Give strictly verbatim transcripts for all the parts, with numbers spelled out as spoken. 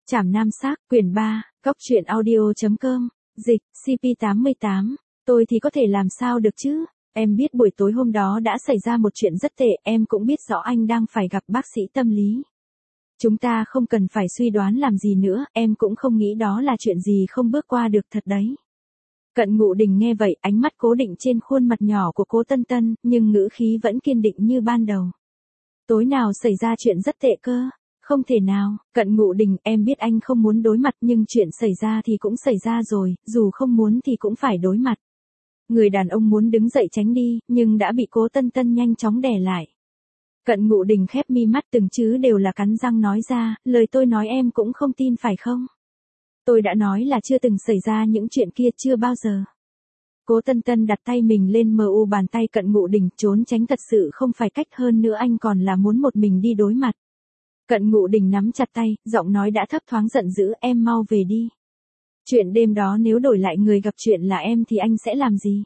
Trảm Nam Xác, quyển ba, cóc truyện audio.com, dịch, xê pê tám mươi tám, tôi thì có thể làm sao được chứ? Em biết buổi tối hôm đó đã xảy ra một chuyện rất tệ, em cũng biết rõ anh đang phải gặp bác sĩ tâm lý. Chúng ta không cần phải suy đoán làm gì nữa, em cũng không nghĩ đó là chuyện gì không bước qua được thật đấy. Cận Ngụ Đình nghe vậy, ánh mắt cố định trên khuôn mặt nhỏ của Cố Tân Tân, nhưng ngữ khí vẫn kiên định như ban đầu. Tối nào xảy ra chuyện rất tệ cơ? Không thể nào, Cận Ngụ Đình, em biết anh không muốn đối mặt nhưng chuyện xảy ra thì cũng xảy ra rồi, dù không muốn thì cũng phải đối mặt. Người đàn ông muốn đứng dậy tránh đi, nhưng đã bị Cố Tân Tân nhanh chóng đè lại. Cận Ngụ Đình khép mi mắt, từng chữ đều là cắn răng nói ra, lời tôi nói em cũng không tin phải không? Tôi đã nói là chưa từng xảy ra những chuyện kia, chưa bao giờ. Cố Tân Tân đặt tay mình lên mờ u bàn tay Cận Ngụ Đình, trốn tránh thật sự không phải cách, hơn nữa anh còn là muốn một mình đi đối mặt. Cận Ngụ Đình nắm chặt tay, giọng nói đã thấp thoáng giận dữ, em mau về đi. Chuyện đêm đó nếu đổi lại người gặp chuyện là em thì anh sẽ làm gì?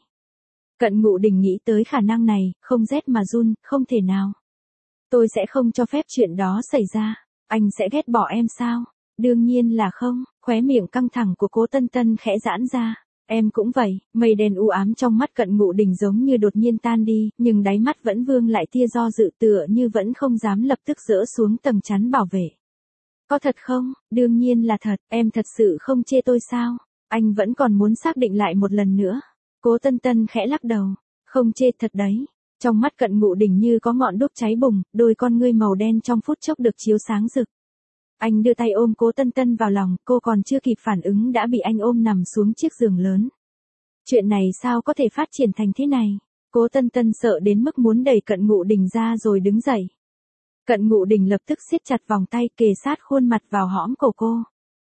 Cận Ngụ Đình nghĩ tới khả năng này, không rét mà run, không thể nào. Tôi sẽ không cho phép chuyện đó xảy ra. Anh sẽ ghét bỏ em sao? Đương nhiên là không. Khóe miệng căng thẳng của Cố Tân Tân khẽ giãn ra. Em cũng vậy. Mây đen u ám trong mắt Cận Ngụ Đình giống như đột nhiên tan đi, nhưng đáy mắt vẫn vương lại tia do dự, tựa như vẫn không dám lập tức dỡ xuống tầng chắn bảo vệ. Có thật không? Đương nhiên là thật. Em thật sự không chê tôi sao? Anh vẫn còn muốn xác định lại một lần nữa. Cố Tân Tân khẽ lắc đầu. Không chê thật đấy. Trong mắt Cận Ngụ Đình như có ngọn đuốc cháy bùng, đôi con ngươi màu đen trong phút chốc được chiếu sáng rực. Anh đưa tay ôm Cố Tân Tân vào lòng, cô còn chưa kịp phản ứng đã bị anh ôm nằm xuống chiếc giường lớn. Chuyện này sao có thể phát triển thành thế này? Cố Tân Tân sợ đến mức muốn đẩy Cận Ngụ Đình ra rồi đứng dậy. Cận Ngụ Đình lập tức siết chặt vòng tay, kề sát khuôn mặt vào hõm cổ cô.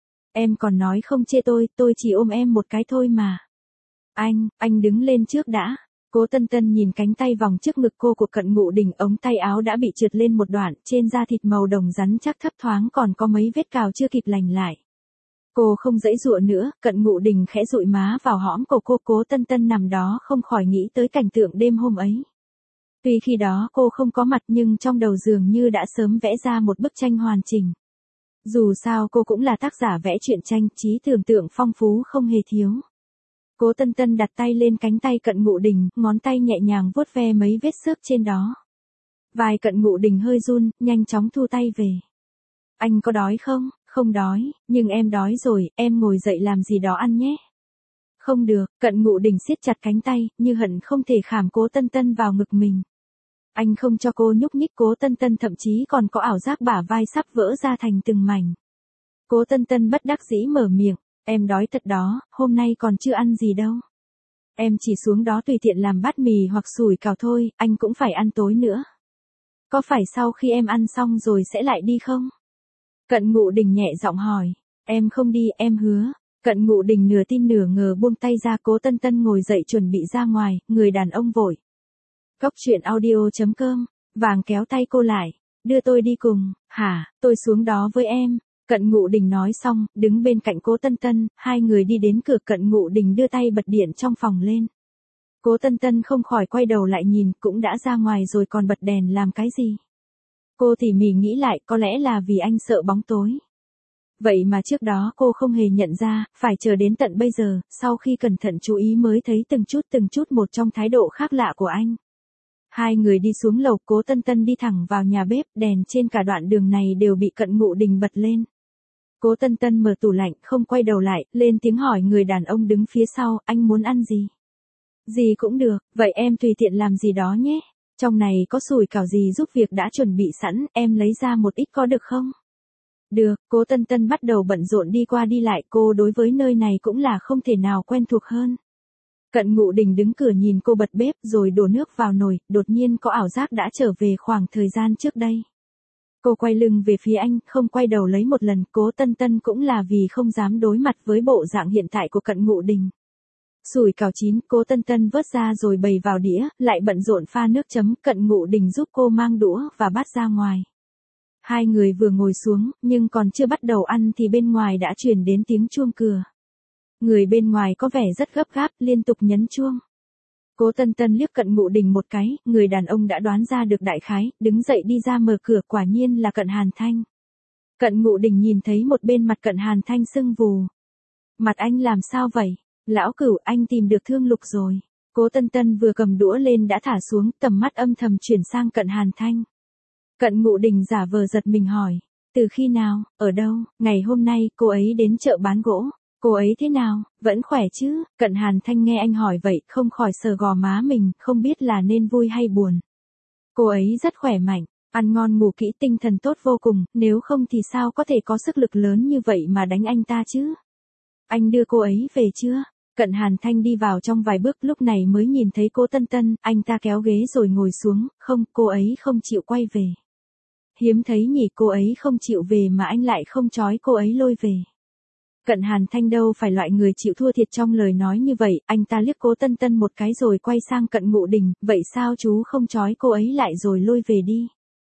Em còn nói không chê tôi, tôi chỉ ôm em một cái thôi mà. Anh, anh đứng lên trước đã. Cố Tân Tân nhìn cánh tay vòng trước ngực cô của Cận Ngụ Đình, ống tay áo đã bị trượt lên một đoạn, trên da thịt màu đồng rắn chắc thấp thoáng còn có mấy vết cào chưa kịp lành lại. Cô không giãy giụa nữa, Cận Ngụ Đình khẽ dụi má vào hõm cổ cô. Cố Tân Tân nằm đó không khỏi nghĩ tới cảnh tượng đêm hôm ấy. Tuy khi đó cô không có mặt nhưng trong đầu dường như đã sớm vẽ ra một bức tranh hoàn chỉnh. Dù sao cô cũng là tác giả vẽ truyện tranh, trí tưởng tượng phong phú không hề thiếu. Cố Tân Tân đặt tay lên cánh tay Cận Ngụ Đình, ngón tay nhẹ nhàng vuốt ve mấy vết xước trên đó. Vai Cận Ngụ Đình hơi run, nhanh chóng thu tay về. Anh có đói không? Không đói, nhưng em đói rồi, em ngồi dậy làm gì đó ăn nhé. Không được, Cận Ngụ Đình siết chặt cánh tay, như hận không thể khảm Cố Tân Tân vào ngực mình. Anh không cho cô nhúc nhích, Cố Tân Tân thậm chí còn có ảo giác bả vai sắp vỡ ra thành từng mảnh. Cố Tân Tân bất đắc dĩ mở miệng. Em đói thật đó, hôm nay còn chưa ăn gì đâu. Em chỉ xuống đó tùy tiện làm bát mì hoặc sủi cảo thôi, anh cũng phải ăn tối nữa. Có phải sau khi em ăn xong rồi sẽ lại đi không? Cận Ngụ Đình nhẹ giọng hỏi. Em không đi, em hứa. Cận Ngụ Đình nửa tin nửa ngờ buông tay ra. Cố Tân Tân ngồi dậy chuẩn bị ra ngoài, người đàn ông vội. Cóc truyện audio.com, vàng kéo tay cô lại. Đưa tôi đi cùng. Hả, tôi xuống đó với em. Cận Ngụ Đình nói xong, đứng bên cạnh Cố Tân Tân, hai người đi đến cửa. Cận Ngụ Đình đưa tay bật điện trong phòng lên. Cố Tân Tân không khỏi quay đầu lại nhìn, cũng đã ra ngoài rồi còn bật đèn làm cái gì? Cô tỉ mỉ nghĩ lại, có lẽ là vì anh sợ bóng tối. Vậy mà trước đó cô không hề nhận ra, phải chờ đến tận bây giờ, sau khi cẩn thận chú ý mới thấy từng chút từng chút một trong thái độ khác lạ của anh. Hai người đi xuống lầu, Cố Tân Tân đi thẳng vào nhà bếp, đèn trên cả đoạn đường này đều bị Cận Ngụ Đình bật lên. Cố Tân Tân mở tủ lạnh, không quay đầu lại, lên tiếng hỏi người đàn ông đứng phía sau, anh muốn ăn gì? Gì cũng được, vậy em tùy tiện làm gì đó nhé. Trong này có sủi cảo gì giúp việc đã chuẩn bị sẵn, em lấy ra một ít có được không? Được, Cố Tân Tân bắt đầu bận rộn đi qua đi lại, cô đối với nơi này cũng là không thể nào quen thuộc hơn. Cận Ngụ Đình đứng cửa nhìn cô bật bếp rồi đổ nước vào nồi, đột nhiên có ảo giác đã trở về khoảng thời gian trước đây. Cô quay lưng về phía anh, không quay đầu lấy một lần. Cố Tân Tân cũng là vì không dám đối mặt với bộ dạng hiện tại của Cận Ngụ Đình. Sủi cảo chín, Cố Tân Tân vớt ra rồi bày vào đĩa, lại bận rộn pha nước chấm. Cận Ngụ Đình giúp cô mang đũa và bát ra ngoài. Hai người vừa ngồi xuống, nhưng còn chưa bắt đầu ăn thì bên ngoài đã truyền đến tiếng chuông cửa. Người bên ngoài có vẻ rất gấp gáp, liên tục nhấn chuông. Cố Tân Tân liếc Cận Ngụ Đình một cái, người đàn ông đã đoán ra được đại khái, đứng dậy đi ra mở cửa, quả nhiên là Cận Hàn Thanh. Cận Ngụ Đình nhìn thấy một bên mặt Cận Hàn Thanh sưng vù. Mặt anh làm sao vậy? Lão Cửu, anh tìm được Thương Lục rồi. Cố Tân Tân vừa cầm đũa lên đã thả xuống, tầm mắt âm thầm chuyển sang Cận Hàn Thanh. Cận Ngụ Đình giả vờ giật mình hỏi. Từ khi nào, ở đâu? Ngày hôm nay, cô ấy đến chợ bán gỗ. Cô ấy thế nào, vẫn khỏe chứ? Cận Hàn Thanh nghe anh hỏi vậy, không khỏi sờ gò má mình, không biết là nên vui hay buồn. Cô ấy rất khỏe mạnh, ăn ngon ngủ kỹ, tinh thần tốt vô cùng, nếu không thì sao có thể có sức lực lớn như vậy mà đánh anh ta chứ? Anh đưa cô ấy về chưa? Cận Hàn Thanh đi vào trong vài bước lúc này mới nhìn thấy Cố Tân Tân, anh ta kéo ghế rồi ngồi xuống, không, cô ấy không chịu quay về. Hiếm thấy nhỉ, cô ấy không chịu về mà anh lại không trói cô ấy lôi về. Cận Hàn Thanh đâu phải loại người chịu thua thiệt trong lời nói như vậy, anh ta liếc Cố Tân Tân một cái rồi quay sang Cận Ngụ Đình, vậy sao chú không trói cô ấy lại rồi lôi về đi?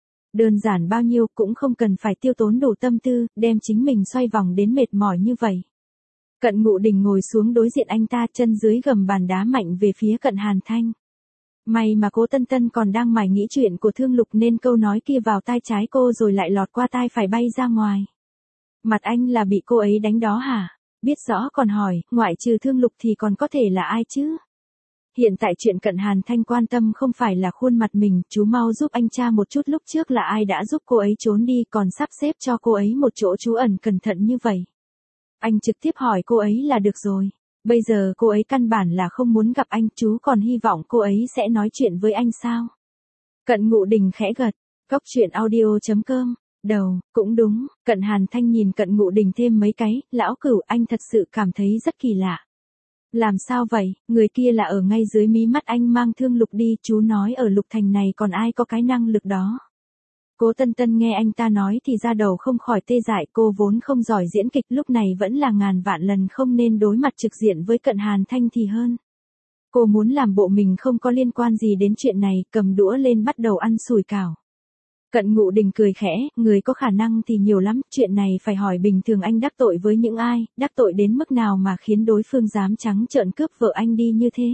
Đơn giản bao nhiêu cũng không cần phải tiêu tốn đủ tâm tư, đem chính mình xoay vòng đến mệt mỏi như vậy. Cận Ngụ Đình ngồi xuống đối diện anh ta, chân dưới gầm bàn đá mạnh về phía Cận Hàn Thanh. May mà Cố Tân Tân còn đang mải nghĩ chuyện của Thương Lục nên câu nói kia vào tai trái cô rồi lại lọt qua tai phải bay ra ngoài. Mặt anh là bị cô ấy đánh đó hả? Biết rõ còn hỏi, ngoại trừ Thương Lục thì còn có thể là ai chứ? Hiện tại chuyện Cận Hàn Thanh quan tâm không phải là khuôn mặt mình, chú mau giúp anh tra một chút lúc trước là ai đã giúp cô ấy trốn đi còn sắp xếp cho cô ấy một chỗ trú ẩn cẩn thận như vậy. Anh trực tiếp hỏi cô ấy là được rồi. Bây giờ cô ấy căn bản là không muốn gặp anh, chú còn hy vọng cô ấy sẽ nói chuyện với anh sao? Cận Ngụ Đình khẽ gật, cốc truyện audio chấm com, đầu, cũng đúng, Cận Hàn Thanh nhìn Cận Ngụ Đình thêm mấy cái, Lão Cửu, anh thật sự cảm thấy rất kỳ lạ. Làm sao vậy, người kia là ở ngay dưới mí mắt anh mang Thương Lục đi, chú nói ở Lục Thành này còn ai có cái năng lực đó. Cố Tân Tân nghe anh ta nói thì da đầu không khỏi tê dại, cô vốn không giỏi diễn kịch, lúc này vẫn là ngàn vạn lần không nên đối mặt trực diện với Cận Hàn Thanh thì hơn. Cô muốn làm bộ mình không có liên quan gì đến chuyện này, cầm đũa lên bắt đầu ăn sủi cảo. Cận Ngụ Đình cười khẽ, người có khả năng thì nhiều lắm, chuyện này phải hỏi bình thường anh đắc tội với những ai, đắc tội đến mức nào mà khiến đối phương dám trắng trợn cướp vợ anh đi như thế.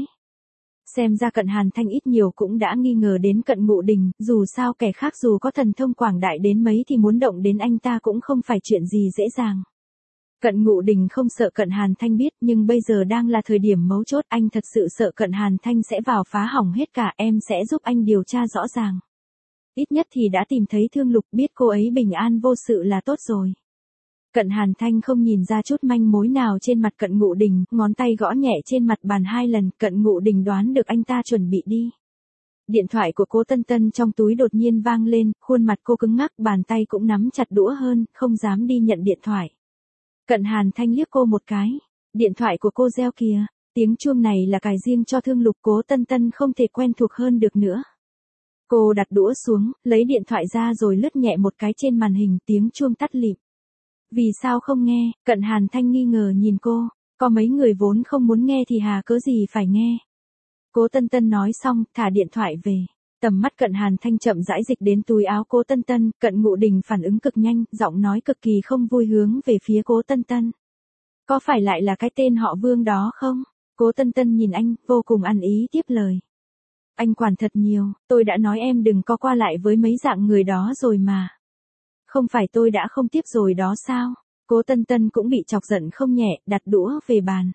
Xem ra Cận Hàn Thanh ít nhiều cũng đã nghi ngờ đến Cận Ngụ Đình, dù sao kẻ khác dù có thần thông quảng đại đến mấy thì muốn động đến anh ta cũng không phải chuyện gì dễ dàng. Cận Ngụ Đình không sợ Cận Hàn Thanh biết, nhưng bây giờ đang là thời điểm mấu chốt, anh thật sự sợ Cận Hàn Thanh sẽ vào phá hỏng hết cả, em sẽ giúp anh điều tra rõ ràng. Ít nhất thì đã tìm thấy Thương Lục, biết cô ấy bình an vô sự là tốt rồi. Cận Hàn Thanh không nhìn ra chút manh mối nào trên mặt Cận Ngụ Đình, ngón tay gõ nhẹ trên mặt bàn hai lần, Cận Ngụ Đình đoán được anh ta chuẩn bị đi. Điện thoại của Cố Tân Tân trong túi đột nhiên vang lên, khuôn mặt cô cứng ngắc, bàn tay cũng nắm chặt đũa hơn, không dám đi nhận điện thoại. Cận Hàn Thanh liếc cô một cái, điện thoại của cô reo kìa, tiếng chuông này là cài riêng cho Thương Lục, Cố Tân Tân không thể quen thuộc hơn được nữa. Cô đặt đũa xuống, lấy điện thoại ra rồi lướt nhẹ một cái trên màn hình, tiếng chuông tắt lịm. Vì sao không nghe? Cận Hàn Thanh nghi ngờ nhìn cô, có mấy người vốn không muốn nghe thì hà cớ gì phải nghe. Cố Tân Tân nói xong, thả điện thoại về. Tầm mắt Cận Hàn Thanh chậm rãi dịch đến túi áo Cố Tân Tân, Cận Ngụ Đình phản ứng cực nhanh, giọng nói cực kỳ không vui hướng về phía Cố Tân Tân. Có phải lại là cái tên họ Vương đó không? Cố Tân Tân nhìn anh, vô cùng ăn ý tiếp lời. Anh quản thật nhiều, tôi đã nói em đừng có qua lại với mấy dạng người đó rồi mà. Không phải tôi đã không tiếp rồi đó sao? Cố Tân Tân cũng bị chọc giận không nhẹ, đặt đũa về bàn.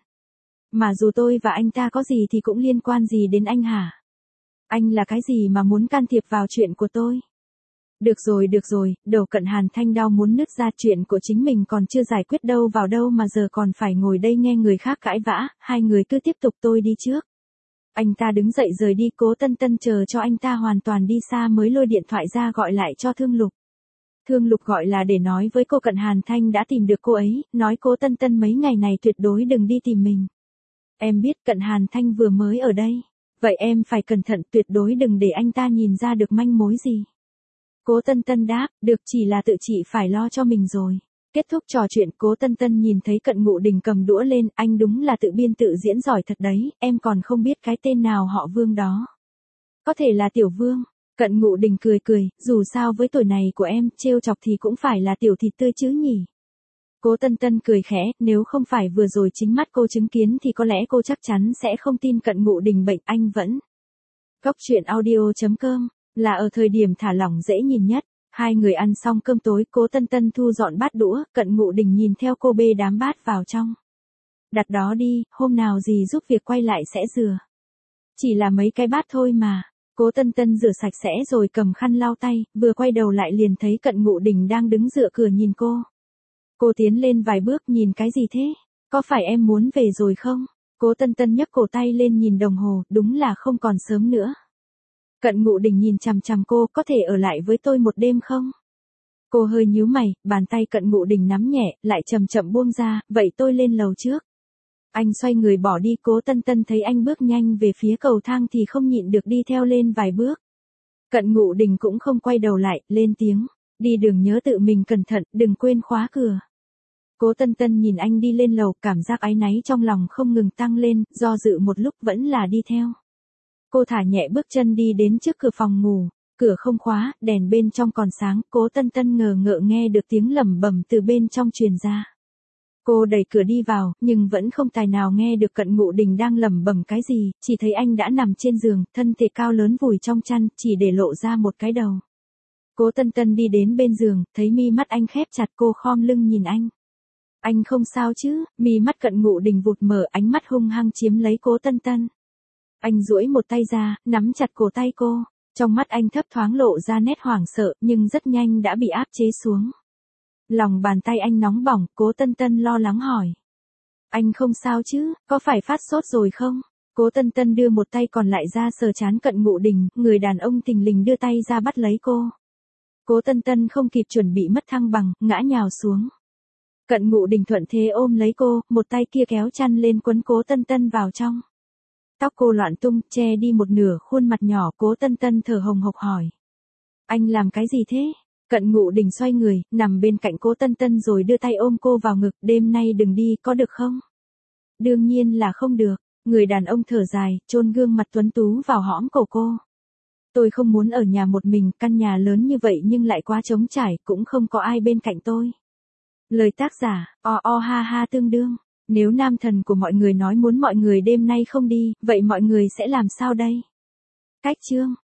Mà dù tôi và anh ta có gì thì cũng liên quan gì đến anh hả? Anh là cái gì mà muốn can thiệp vào chuyện của tôi? Được rồi được rồi, đầu Cận Hàn Thanh đau muốn nứt ra, chuyện của chính mình còn chưa giải quyết đâu vào đâu mà giờ còn phải ngồi đây nghe người khác cãi vã, hai người cứ tiếp tục, tôi đi trước. Anh ta đứng dậy rời đi, Cố Tân Tân chờ cho anh ta hoàn toàn đi xa mới lôi điện thoại ra gọi lại cho Thương Lục. Thương Lục gọi là để nói với cô Cận Hàn Thanh đã tìm được cô ấy, nói Cố Tân Tân mấy ngày này tuyệt đối đừng đi tìm mình. Em biết Cận Hàn Thanh vừa mới ở đây, vậy em phải cẩn thận, tuyệt đối đừng để anh ta nhìn ra được manh mối gì. Cố Tân Tân đáp, được, chỉ là tự chị phải lo cho mình rồi. Kết thúc trò chuyện, Cố Tân Tân nhìn thấy Cận Ngụ Đình cầm đũa lên, anh đúng là tự biên tự diễn giỏi thật đấy, em còn không biết cái tên nào họ Vương đó. Có thể là Tiểu Vương. Cận Ngụ Đình cười cười, dù sao với tuổi này của em, trêu chọc thì cũng phải là tiểu thịt tươi chứ nhỉ. Cố Tân Tân cười khẽ, nếu không phải vừa rồi chính mắt cô chứng kiến thì có lẽ cô chắc chắn sẽ không tin Cận Ngụ Đình bệnh, anh vẫn. Cốc truyện audio chấm com, là ở thời điểm thả lỏng dễ nhìn nhất. Hai người ăn xong cơm tối, Cố Tân Tân thu dọn bát đũa, Cận Ngụ Đình nhìn theo cô bê đám bát vào trong. Đặt đó đi, hôm nào gì giúp việc quay lại sẽ rửa. Chỉ là mấy cái bát thôi mà. Cố Tân Tân rửa sạch sẽ rồi cầm khăn lau tay, vừa quay đầu lại liền thấy Cận Ngụ Đình đang đứng dựa cửa nhìn cô. Cô tiến lên vài bước, nhìn cái gì thế? Có phải em muốn về rồi không? Cố Tân Tân nhấc cổ tay lên nhìn đồng hồ, đúng là không còn sớm nữa. Cận Ngụ Đình nhìn chằm chằm cô, có thể ở lại với tôi một đêm không? Cô hơi nhíu mày, bàn tay Cận Ngụ Đình nắm nhẹ, lại chậm chậm buông ra, vậy tôi lên lầu trước. Anh xoay người bỏ đi, Cố Tân Tân thấy anh bước nhanh về phía cầu thang thì không nhịn được đi theo lên vài bước. Cận Ngụ Đình cũng không quay đầu lại, lên tiếng, đi đường nhớ tự mình cẩn thận, đừng quên khóa cửa. Cố Tân Tân nhìn anh đi lên lầu, cảm giác áy náy trong lòng không ngừng tăng lên, do dự một lúc vẫn là đi theo. Cô thả nhẹ bước chân đi đến trước cửa phòng ngủ, cửa không khóa, đèn bên trong còn sáng, Cố Tân Tân ngờ ngợ nghe được tiếng lẩm bẩm từ bên trong truyền ra. Cô đẩy cửa đi vào, nhưng vẫn không tài nào nghe được Cận Ngụ Đình đang lẩm bẩm cái gì, chỉ thấy anh đã nằm trên giường, thân thể cao lớn vùi trong chăn, chỉ để lộ ra một cái đầu. Cố Tân Tân đi đến bên giường, thấy mi mắt anh khép chặt, cô khom lưng nhìn anh. Anh không sao chứ? Mi mắt Cận Ngụ Đình vụt mở, ánh mắt hung hăng chiếm lấy Cố Tân Tân. Anh duỗi một tay ra, nắm chặt cổ tay cô, trong mắt anh thấp thoáng lộ ra nét hoảng sợ, nhưng rất nhanh đã bị áp chế xuống. Lòng bàn tay anh nóng bỏng, Cố Tân Tân lo lắng hỏi. Anh không sao chứ, có phải phát sốt rồi không? Cố Tân Tân đưa một tay còn lại ra sờ trán Cận Ngụ Đình, người đàn ông thình lình đưa tay ra bắt lấy cô. Cố Tân Tân không kịp chuẩn bị mất thăng bằng, ngã nhào xuống. Cận Ngụ Đình thuận thế ôm lấy cô, một tay kia kéo chăn lên quấn Cố Tân Tân vào trong. Tóc cô loạn tung, che đi một nửa khuôn mặt nhỏ, Cố Tân Tân thở hồng hộc hỏi. Anh làm cái gì thế? Cận Ngụ Đình xoay người, nằm bên cạnh Cố Tân Tân rồi đưa tay ôm cô vào ngực, đêm nay đừng đi, có được không? Đương nhiên là không được, người đàn ông thở dài, chôn gương mặt tuấn tú vào hõm cổ cô. Tôi không muốn ở nhà một mình, căn nhà lớn như vậy nhưng lại quá trống trải, cũng không có ai bên cạnh tôi. Lời tác giả, o o ha ha tương đương. Nếu nam thần của mọi người nói muốn mọi người đêm nay không đi, vậy mọi người sẽ làm sao đây? Cách chương